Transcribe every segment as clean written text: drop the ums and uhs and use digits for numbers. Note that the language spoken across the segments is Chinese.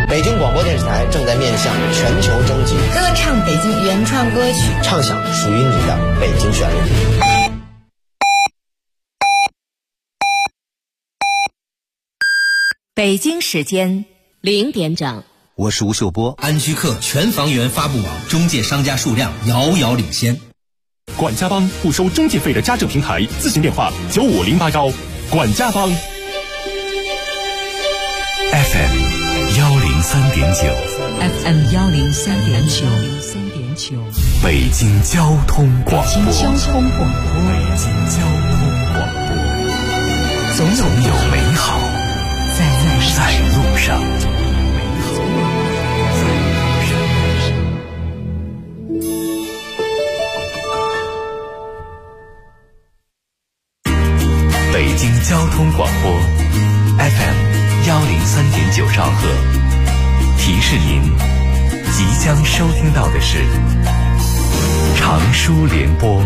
北京广播电视台正在面向全球征集歌唱北京原创歌曲， 唱响属于你的北京旋律。 北京时间0点整， 我是吴秀波。 安居客全房源发布网中介商家数量遥遥领先。 管家帮不收中介费的家政平台，咨询电话95081。管家帮 FM 103.9 FM 103.9， 北京交通广播。 北京交通广播，总有美好在路上。 北京交通广播 FM 103.9兆赫，提示您即将收听到的是长舒联播。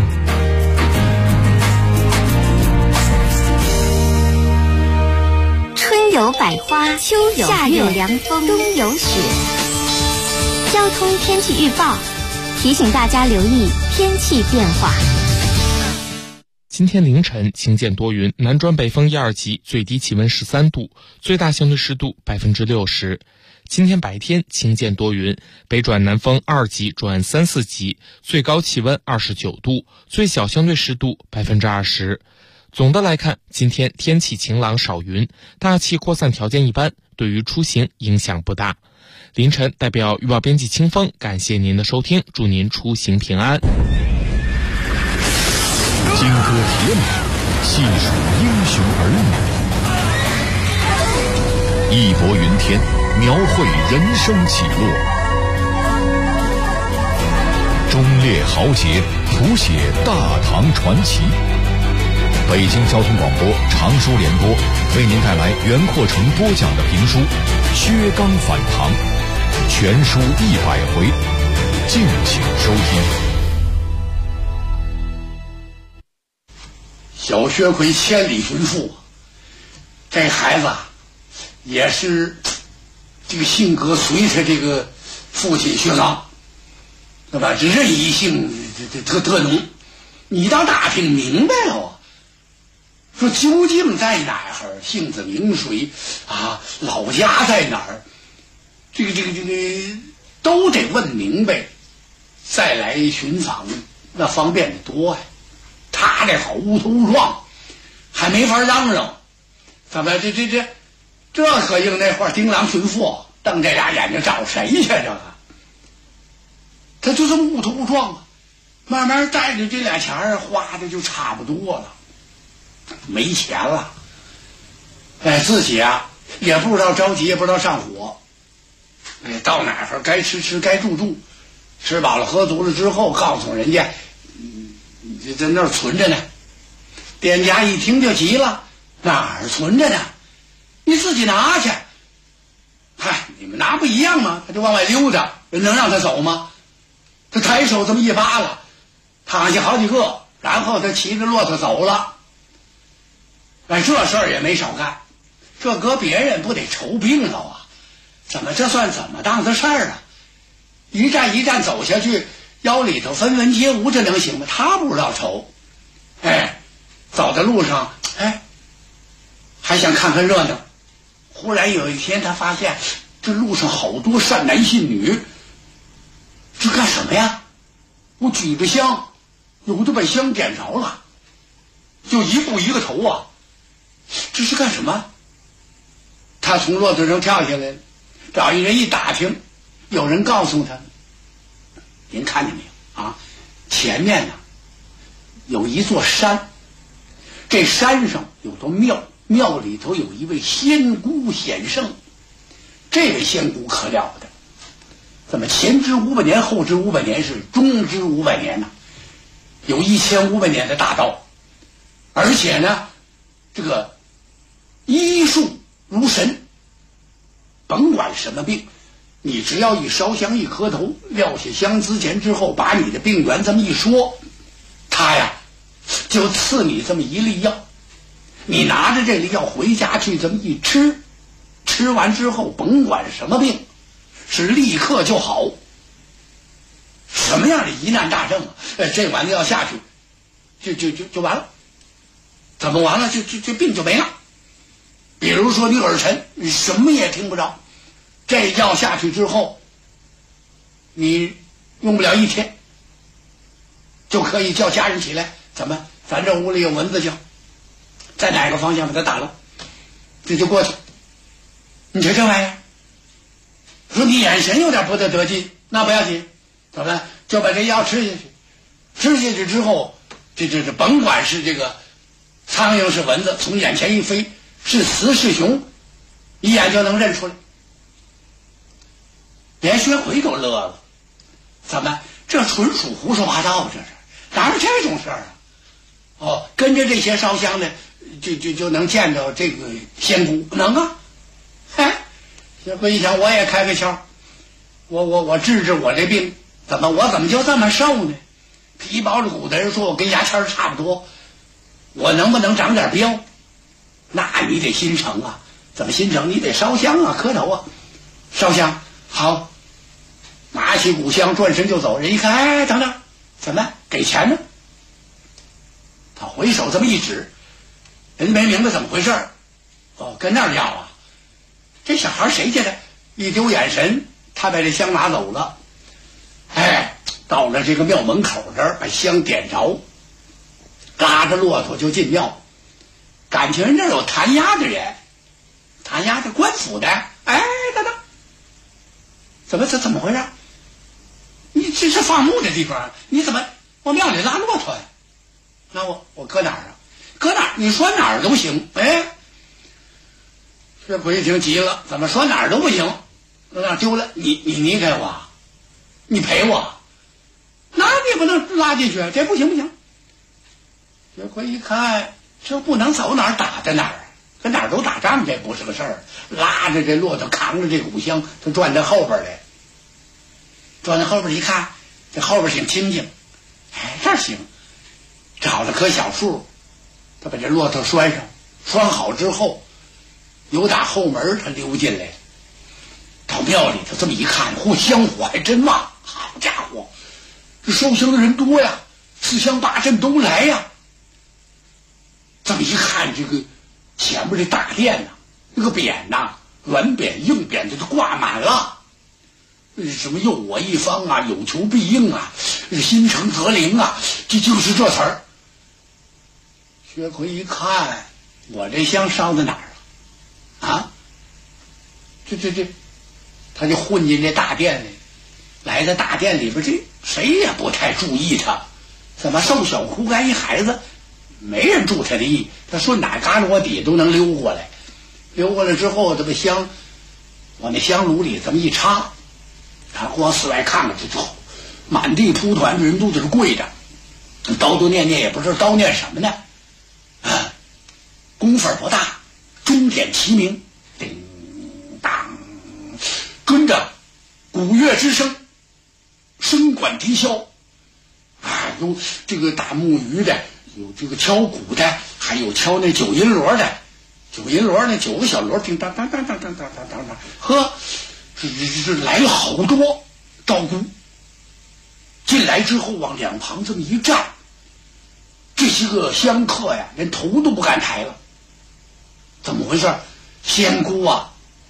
春有百花，秋有夏有凉风，冬有雪。交通天气预报提醒大家留意天气变化。 今天凌晨晴间多云，南转北风1、2级，最低气温13度，最大相对湿度60%。今天白天晴间多云，北转南风2级转3、4级，最高气温29度，最小相对湿度20%。总的来看，今天天气晴朗少云，大气扩散条件一般，对于出行影响不大。凌晨代表预报编辑清风，感谢您的收听，祝您出行平安。 金戈铁马，细数英雄儿女，义薄云天，描绘人生起落，忠烈豪杰，谱写大唐传奇。北京交通广播长舒联播为您带来袁阔成播讲的评书《薛刚反唐》，全书100回，敬请收听。 小薛奎千里寻父，这孩子也是这个性格随他这个父亲薛刚，对吧？这任意性这特浓。你倒打听明白了啊，说究竟在哪儿，姓子名谁啊，老家在哪儿，这个都得问明白，再来寻访那方便的多呀。他这好乌头乌壮，还没法嚷嚷，怎么这可应那话，丁郎寻父，瞪这俩眼睛找谁去？这个他就这么乌头乌壮啊，慢慢带着这俩钱儿花的就差不多了，没钱了，哎，自己啊也不知道着急，也不知道上火，哎，到哪儿该吃吃该住住，吃饱了喝足了之后，告诉人家你在那儿存着呢。店家一听就急了，哪儿存着呢？你自己拿去。嗨，你们拿不一样吗？他就往外溜达，人能让他走吗？他抬手这么一扒拉，躺下好几个，然后他骑着骆驼走了。哎，这事儿也没少干，这搁别人不得愁病了啊？怎么这算怎么当的事儿啊？一站一站走下去，腰里头分文皆无，这能行吗？他不知道愁。哎，走在路上，哎，还想看看热闹。忽然有一天，他发现这路上好多善男信女，这干什么呀？我举着香，有的把香点着了，就一步一个头啊，这是干什么？他从骆驼上跳下来了，找一人一打听，有人告诉他，您看见没有啊？前面呢有一座山，这山上有座庙，庙里头有一位仙姑显圣。这位仙姑可了不得，怎么前知500年，后知500年，是中知500年呢？有1500年的大道，而且呢，这个医术如神，甭管什么病，你只要一烧香一磕头，撂下香资钱之后，把你的病源这么一说，他呀就赐你这么一粒药，你拿着这粒药回家去这么一吃，吃完之后甭管什么病是立刻就好。什么样的疑难大症啊？这丸子要下去，就完了。怎么完了？这病就没了。比如说你耳沉，你什么也听不着，这药下去之后，你用不了1天，就可以叫家人起来，怎么？咱这屋里有蚊子叫，在哪个方向把它打了，这就过去。你瞧这玩意儿，说你眼神有点不太得劲，那不要紧，怎么就把这药吃下去？吃下去之后，这甭管是这个苍蝇是蚊子，从眼前一飞，是雌是雄，一眼就能认出来。连薛奎都乐了，怎么这纯属胡说八道？这是哪有这种事儿啊？哦，跟着这些烧香的，就能见着这个仙姑，能啊？哎，薛奎一想，我也开个窍，我治我这病，我怎么就这么瘦呢？皮包着骨的人说我跟牙签差不多，我能不能长点膘？那你得心诚啊！怎么心诚？你得烧香啊，磕头啊，烧香好，拿起古香转身就走。人一看，哎，等等，怎么给钱呢？他回手这么一指，人家没明白怎么回事。哦，跟那儿要啊！这小孩谁家的？一丢眼神，他把这香拿走了。哎，到了这个庙门口这儿，把香点着，拉着骆驼就进庙。感情人这有弹压的人，弹压的官府的。哎，等等，怎么回事？你这是放牧的地方，你怎么往庙里拉骆驼呀？那我搁哪儿啊？搁哪儿？你说哪儿都行。哎，这鬼一听急了，怎么说哪儿都不行？那丢了，你给我，你赔我，那你也不能拉进去，这不行。这鬼一看，这不能走哪儿打在哪儿，跟哪儿都打仗，这不是个事儿。拉着这骆驼，扛着这古香，他转到后边来。转到后边一看，这后边挺清静，哎，这儿行。找了棵小树，他把这骆驼拴上，拴好之后，由打后门他溜进来，到庙里头这么一看，嚯，香火还真旺，好家伙，这烧香的人多呀，4乡8镇都来呀。这么一看，这个前面这大殿呐，那个匾呐，软匾硬匾这都挂满了，什么佑我一方啊，有求必应啊，心诚则灵啊，这就是这词儿。薛奎一看，我这香烧在哪儿了？啊，这，他就混进这大殿里，来到大殿里边，这谁也不太注意他，怎么瘦小枯干一孩子，没人注他的意，他顺哪旮旯底都能溜过来。溜过来之后，这个香往那香炉里这么一插，他往寺外看看，这满地铺团的人都在这跪着，叨叨念念也不知道叨念什么呢。啊，功夫不大，钟点齐鸣，叮当，跟着鼓乐之声，声管笛箫，啊，有这个打木鱼的，有这个敲鼓的，还有敲那9银锣的。9银锣那9个小锣，叮当当当当当当当当当，呵，这来了好多道姑。进来之后往两旁这么一站，这些个香客呀，连头都不敢抬了。怎么回事？仙姑啊，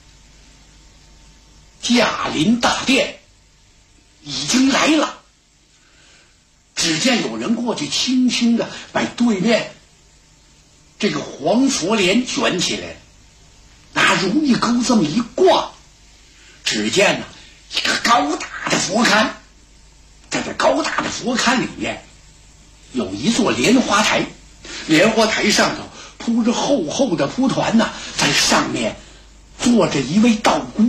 驾临大殿，已经来了。只见有人过去，轻轻的把对面这个黄佛帘卷起来，拿如意钩这么一挂，只见呢一个高大的佛龛，在这高大的佛龛里面有一座莲花台，莲花台上头铺着厚厚的蒲团呢，在上面坐着一位道姑。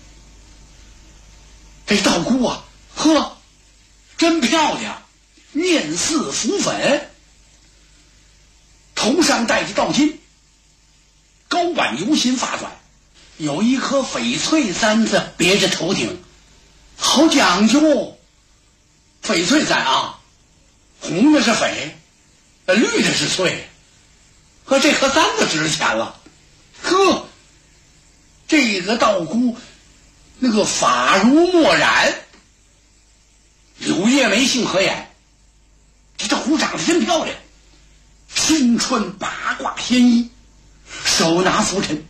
这道姑啊，呵，真漂亮，面似浮粉，头上戴着道巾，高挽牛心发短，有一颗翡翠簪子别着头顶，好讲究。翡翠簪啊，红的是翡，绿的是翠，和这颗簪子值钱了。呵，这个道姑那个发如墨染，柳叶眉，杏核眼，这壶长得真漂亮，身穿八卦仙衣，手拿拂尘，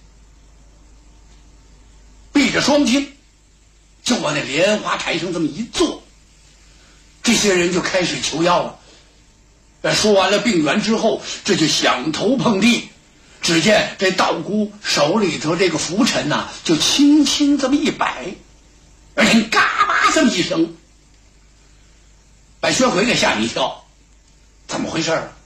闭着双睛，就往那莲花台上这么一坐。这些人就开始求药了。说完了病源之后，这就响头碰地。只见这道姑手里头这个拂尘呐，就轻轻这么一摆，而且嘎巴这么一声，把薛奎给吓一跳。怎么回事啊？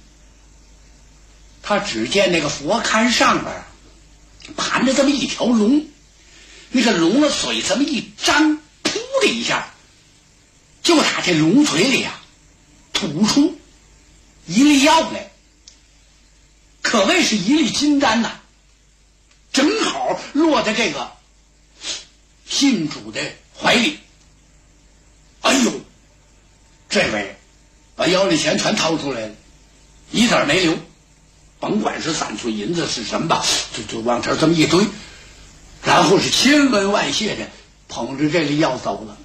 他只见那个佛龛上边盘着这么一条龙，那个龙的嘴这么一张，噗的一下，就打这龙嘴里啊吐出一粒药来，可谓是一粒金丹呐，正好落在这个信主的怀里。哎呦，这位把腰里钱全掏出来了，一点没留，甭管是3寸银子是什么吧，就往这儿这么一堆，然后是千恩万谢的捧着这粒药走了。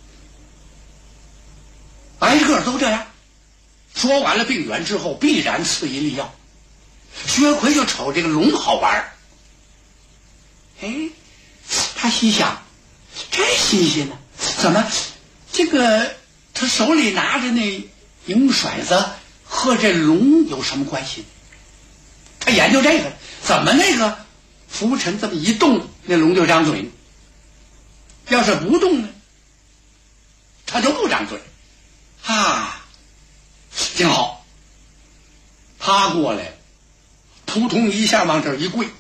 挨个都这样。说完了病源之后，必然赐一粒药。薛奎就瞅这个龙好玩，他心想，真新鲜呢，怎么这个他手里拿着那银骰子和这龙有什么关系？他研究这个，怎么那个拂尘这么一动，那龙就张嘴呢？要是不动呢，他就不张嘴啊。挺好，他过来扑通一下往这儿一跪，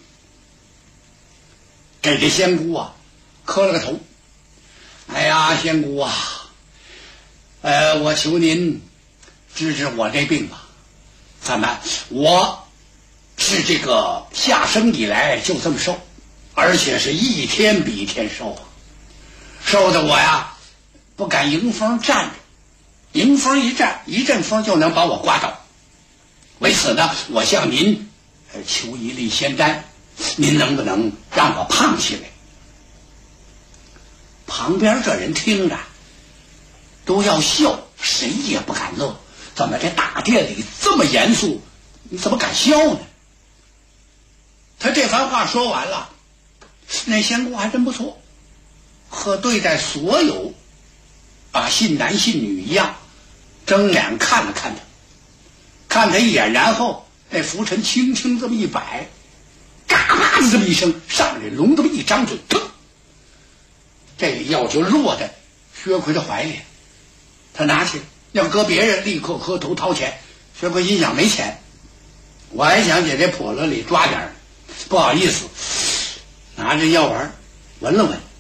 给这仙姑啊磕了个头。哎呀，仙姑啊，我求您治治我这病吧。怎么我是这个下生以来就这么瘦，而且是一天比一天瘦啊，瘦的我呀不敢迎风站着，迎风一站，一阵风就能把我刮倒。为此呢，我向您求一粒仙丹，您能不能让我胖起来？旁边这人听着都要笑，谁也不敢乐。怎么这大殿里这么严肃，你怎么敢笑呢？他这番话说完了，那仙姑还真不错，和对待所有信男信女一样，睁眼看了看他一眼，然后那拂尘轻轻这么一摆，嘎巴的这么一声，上来龙这么一张嘴，腾，这个药就落在薛奎的怀里。他拿去，要搁别人立刻磕头掏钱。薛奎心想，没钱，我还想在这笸箩里抓点，不好意思，拿着药丸闻了闻，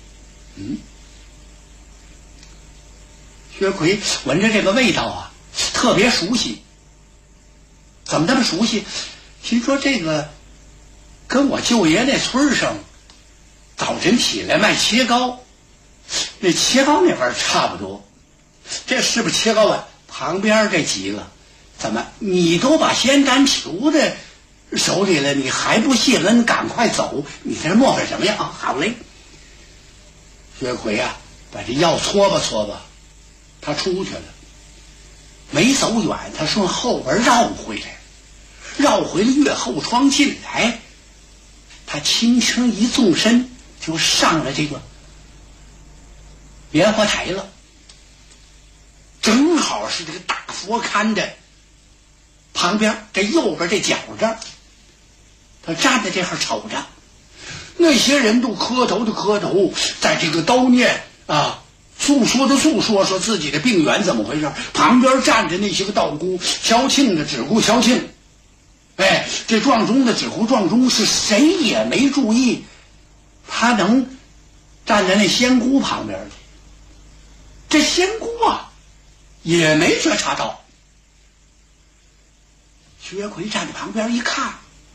薛奎闻着这个味道啊，特别熟悉。怎么那么熟悉？心说这个跟我舅爷那村上早晨起来卖切糕，那切糕那味儿差不多。这是不是切糕啊？旁边这几个，怎么你都把仙丹求在手里了，你还不谢恩，赶快走！你在这磨叽什么呀？好嘞。薛奎啊，把这药搓吧搓吧，他出去了。没走远，他顺后边绕回来了月后窗进来，他轻轻一纵身就上了这个莲花台了。正好是这个大佛龛的旁边，这右边这角这儿，他站在这儿瞅着，那些人都磕头的磕头，在这个叨念诉说的诉说，说自己的病源怎么回事。旁边站着那些个道姑，敲磬的只顾敲磬，这撞钟的只顾撞钟，是谁也没注意他能站在那仙姑旁边去。这仙姑也没觉察到。薛奎站在旁边一看，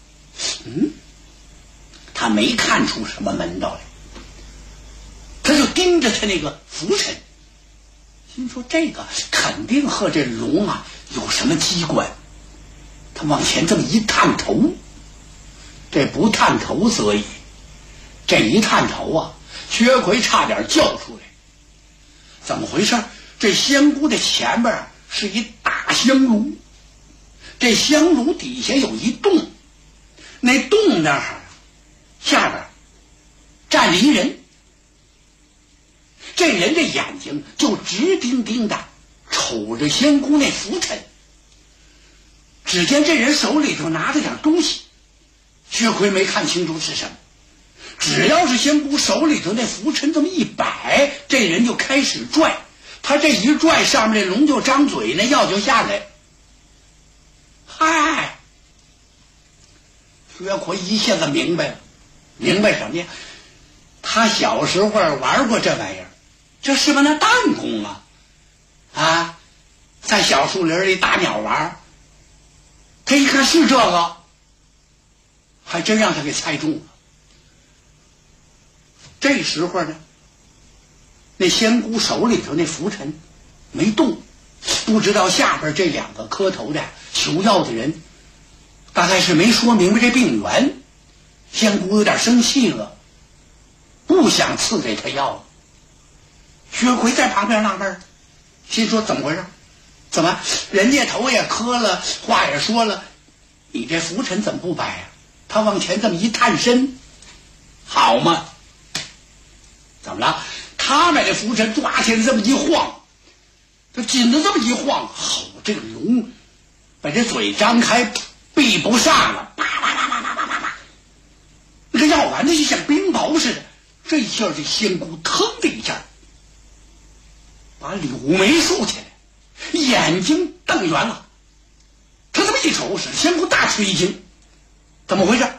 他没看出什么门道来，他就盯着他那个拂尘，心说这个肯定和这龙有什么机关。他往前这么一探头，这不探头则已，这一探头薛奎差点叫出来。怎么回事？这香菇的前边是一大香炉，这香炉底下有一洞，那洞那儿下边站着一人，这人的眼睛就直盯盯的瞅着香菇那浮尘。只见这人手里头拿着点东西，薛奎没看清楚是什么，只要是香菇手里头那浮尘这么一摆，这人就开始拽，他这一拽，上面那龙就张嘴，那药就下来。嗨，薛奎一下子明白了，明白什么呀？他小时候玩过这玩意儿，这是不是那弹弓啊？在小树林里打鸟玩，他一看是这个，还真让他给猜中了。这时候呢，那仙姑手里头那浮尘没动，不知道下边这两个磕头的求药的人大概是没说明白这病源，仙姑有点生气了，不想赐给他药了。薛奎在旁边纳闷，心说怎么回事？怎么人家头也磕了，话也说了，你这浮尘怎么不摆啊？他往前这么一探身，好嘛，怎么了？他把这浮尘抓起来这么一晃，这紧的这么一晃，好，这个龙把这嘴张开，闭不上了，啪啪啪啪啪啪啪啪，那个药丸子就像冰雹似的。这一下这仙姑腾的一下把柳眉竖起来，眼睛瞪圆了。他这么一瞅，是仙姑大吃一惊，怎么回事？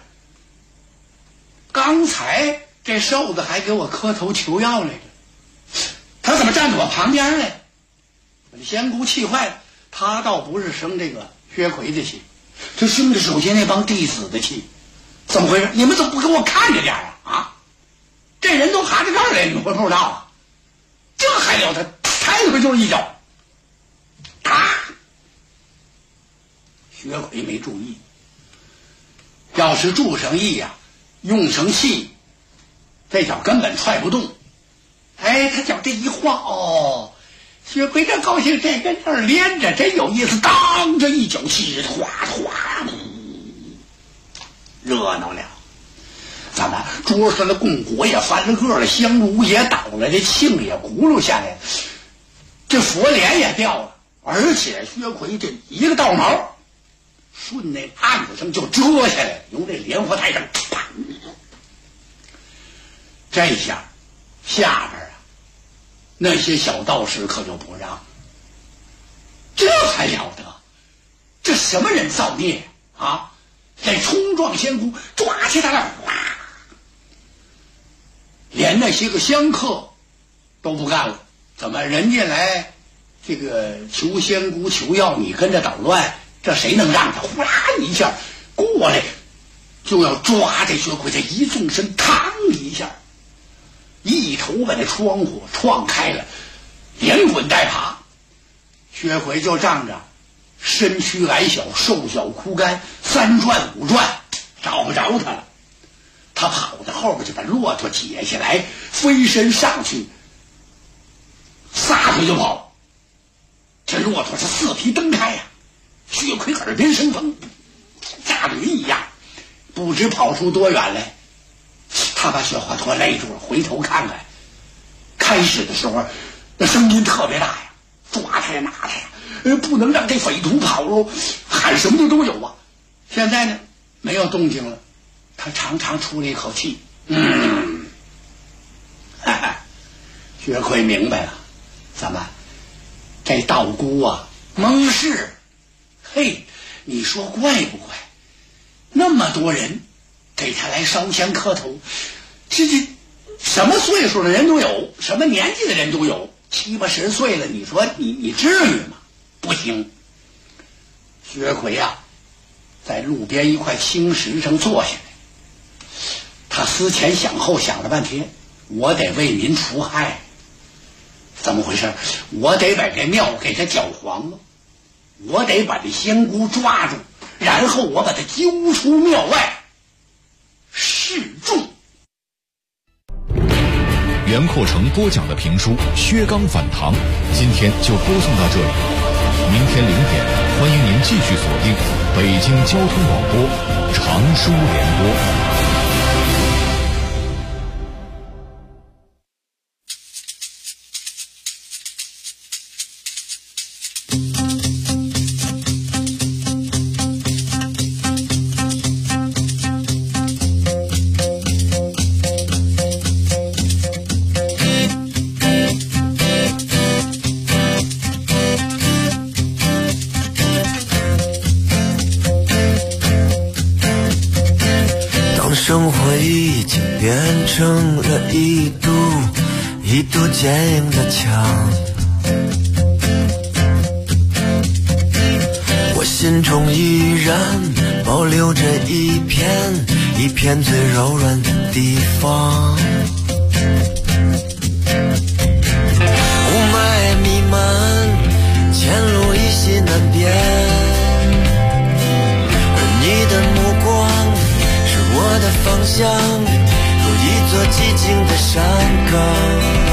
刚才这瘦子还给我磕头求药来着，他怎么站在我旁边来？仙姑气坏了，他倒不是生这个薛奎的气，他生着手下那帮弟子的气。怎么回事？你们怎么不给我看着点啊？这人都爬着这儿来，你会不知道啊？这还了他，抬回就是一脚，啪！薛奎没注意，要是注上意呀，用上气，这脚根本踹不动。哎，他脚这一晃，哦，薛奎这高兴，这跟这儿连着，真有意思。当这一脚气，哗哗，热闹了。怎么桌上的供果也翻了个了，香炉也倒了，这磬也轱辘下来了，这佛帘也掉了，而且薛奎这一个倒毛顺那案子上就遮下来了，由这莲花台上啪，这下下边那些小道士可就不让，这还了得？这什么人造孽啊！这冲撞仙姑，抓起他来，哗！连那些个香客都不干了。怎么人家来这个求仙姑求药，你跟着捣乱，这谁能让他？呼啦一下过来，就要抓这薛奎，这一纵身，嘡一下，一头把那窗户撞开了，连滚带爬。薛奎就仗着身躯矮小，瘦小枯干，3转5转找不着他了。他跑到后边去，把骆驼解下来，飞身上去，撒腿就跑。这骆驼是4蹄蹬开呀，薛奎耳边生风，炸驴一样，不知跑出多远来。他把雪花驼勒住了，回头看看。开始的时候那声音特别大呀，抓他呀拿他呀，不能让这匪徒跑喽，喊什么的都有啊。现在呢没有动静了，他长长出了一口气，薛奎明白了，怎么这道姑啊蒙事？嘿，你说怪不怪？那么多人给他来烧香磕头，这什么岁数的人都有，什么年纪的人都有，7、80岁了，你说你至于吗？不行。薛奎啊在路边一块青石上坐下来，他思前想后想了半天，我得为民除害。怎么回事？我得把这庙给他搅黄了，我得把这仙姑抓住，然后我把他揪出庙外示众。 袁阔成播讲的评书《薛刚反唐》，今天就播送到这里。明天0点，欢迎您继续锁定北京交通广播常书联播。 生活已经变成了一堵坚硬的墙，我心中依然保留着一片最柔软的地方。雾霾弥漫，前路依稀难辨，而你的目光我的方向，如一座寂静的山岗。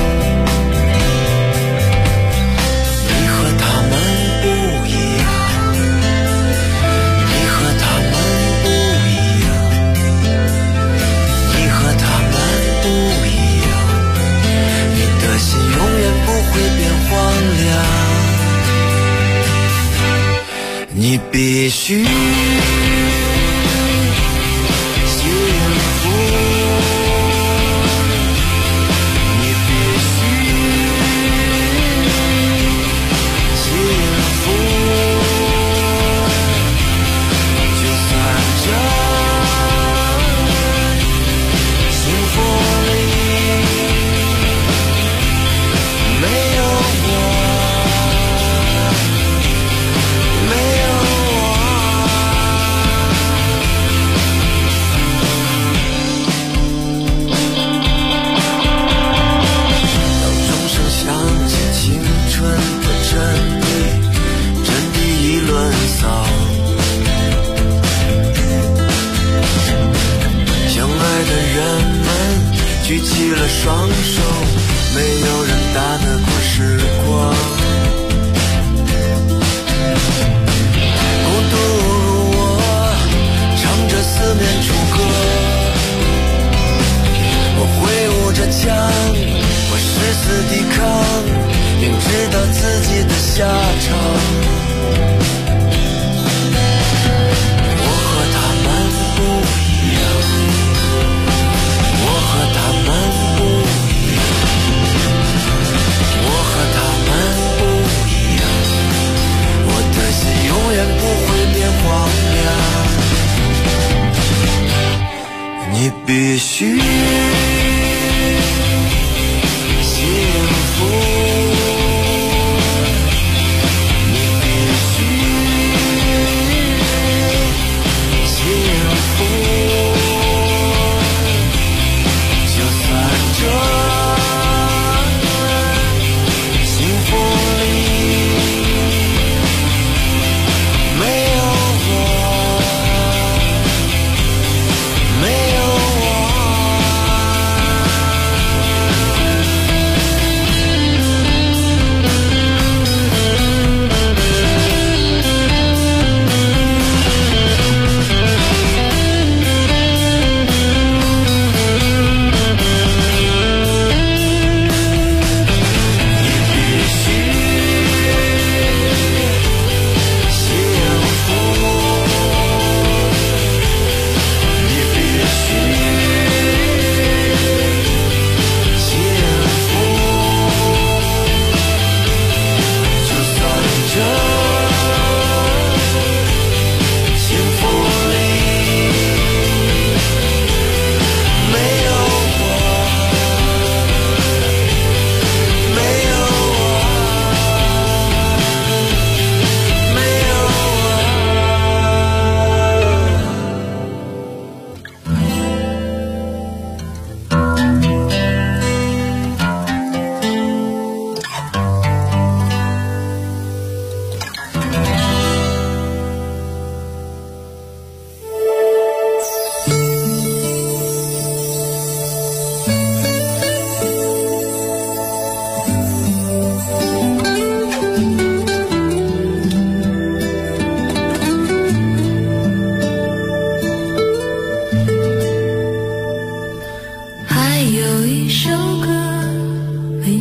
你和他们不一样，你和他们不一样，你和他们不一样，你的心永远不会变荒凉。你必须举起了双手，没有人打得过时光。孤独如我，唱着四面楚歌，我挥舞着枪，我誓死抵抗，并知道自己的下场。我和他们不一样，我和他们不一样，我和他们不一样，我的心永远不会变荒凉。你必须幸福，你必须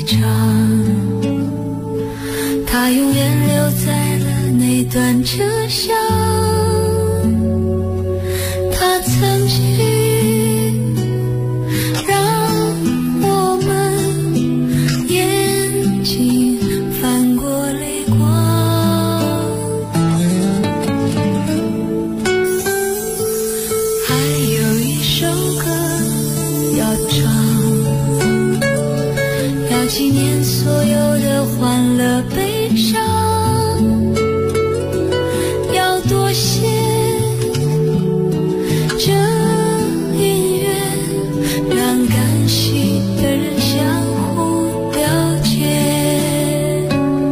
一场，它永远留在了那段车厢，它曾经让我们眼睛泛过泪光，还有一首歌要唱，要纪念所有的欢乐悲伤，要多谢这音乐，让感性的人相互了解。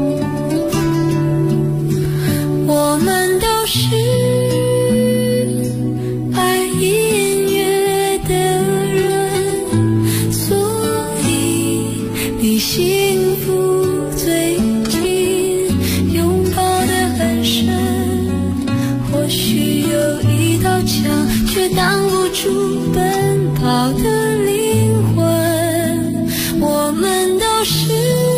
我们都是爱音乐的人，所以离幸福最近，拥抱得很深。或许有一道墙，却挡不住奔跑的灵魂。我们都是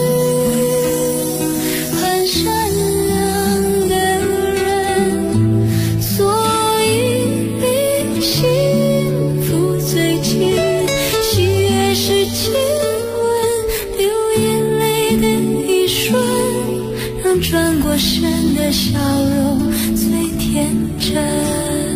很善良的人，所以离幸福最近。喜悦是亲吻，流眼泪的一瞬，让转过身的笑容最天真。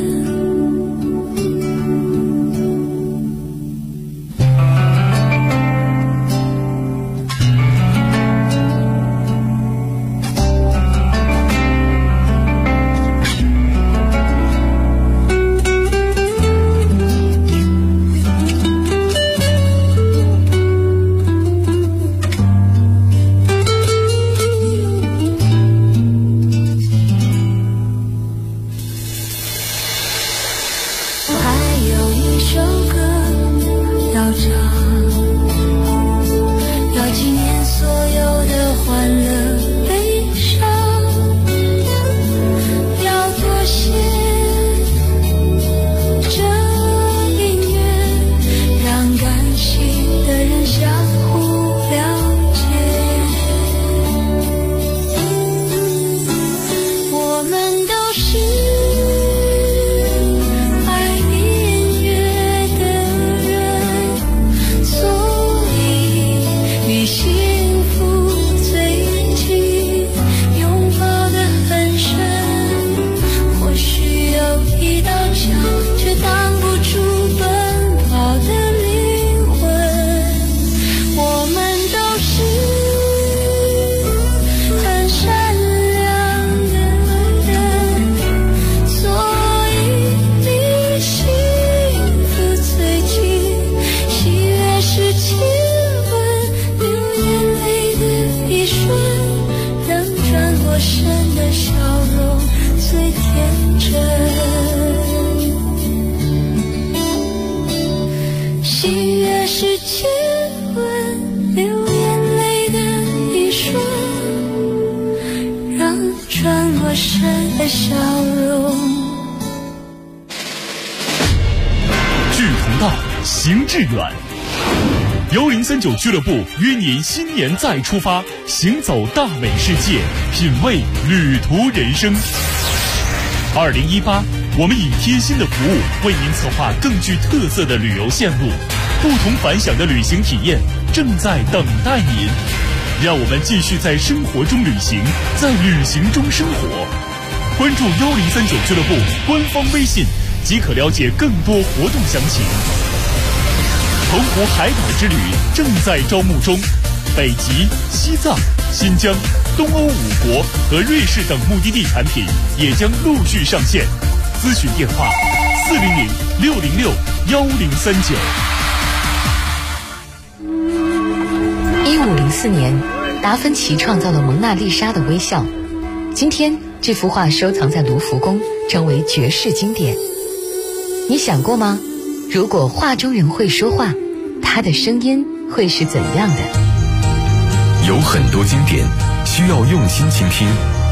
行致远，1039俱乐部约您新年再出发，行走大美世界，品味旅途人生。2018，我们以贴心的服务为您策划更具特色的旅游线路，不同凡响的旅行体验正在等待您。让我们继续在生活中旅行，在旅行中生活。关注1039俱乐部官方微信，即可了解更多活动详情。澎湖海岛之旅正在招募中，北极、西藏、新疆、东欧5国和瑞士等目的地产品也将陆续上线。咨询电话400-606-1039。 1504年，达芬奇创造了蒙娜丽莎的微笑。今天，这幅画收藏在卢浮宫，成为绝世经典。你想过吗？如果画中人会说话，他的声音会是怎样的？ 有很多经典需要用心倾听，